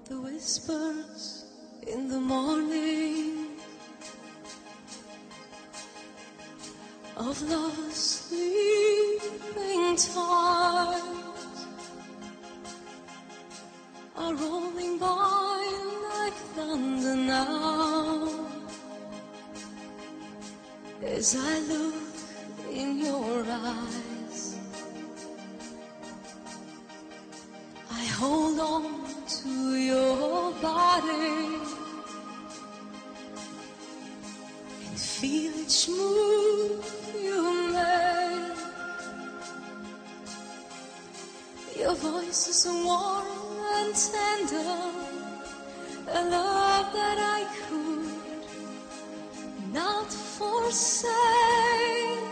The whispers in the morning of love's sleeping times are rolling by like thunder now. As I look in your eyes, I hold on to your body and feel each move you make. Your voice is warm and tender, a love that I could not forsake.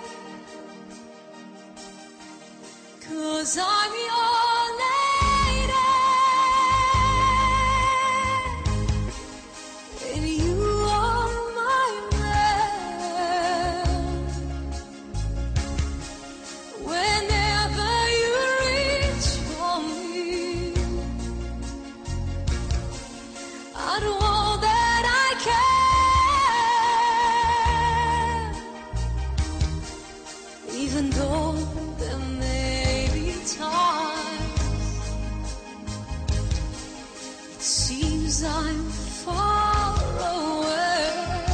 'Cause I'm your lady and you are my man. Whenever you reach for me, I do all that I can, even though there may be times it seems I'm far away.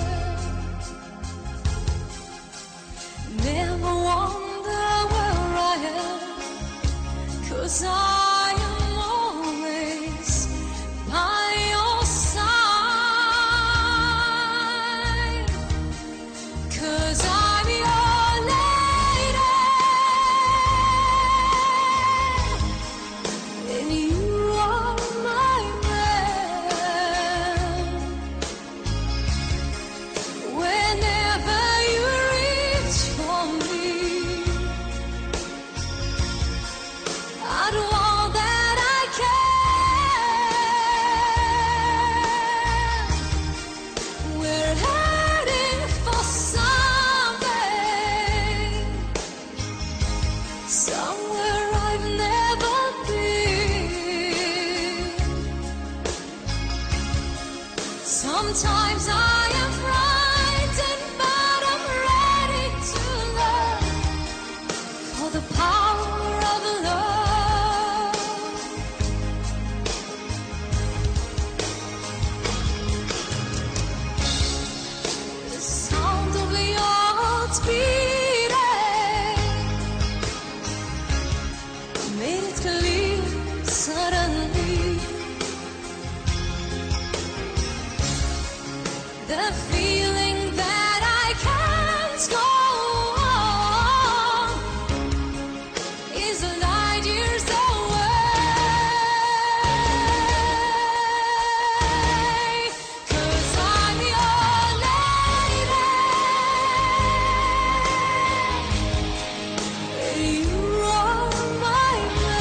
Never wonder where I am, 'cause I am always by your side. 'Cause I'm your lady and you are my man. Whenever you reach for me, I do all that I can. We're heading for something, somewhere I've never been. Sometimes I am frightened, but I'm ready to learn for the power of love. The sound of your heart beating made it clear suddenly. The feeling that I can't go on is light years away. 'Cause I'm your lady and you are my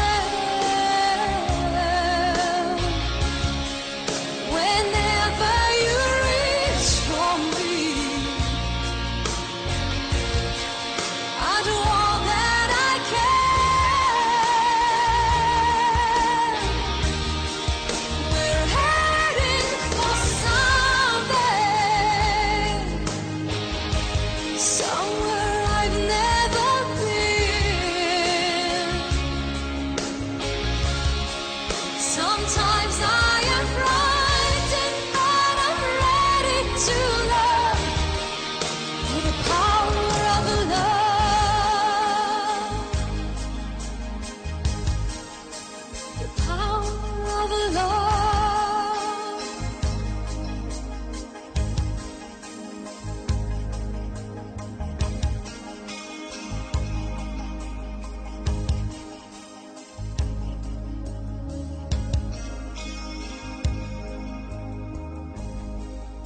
man. Whenever you reach for me, I do all that I can. We're heading for something, somewhere I've never been. Sometimes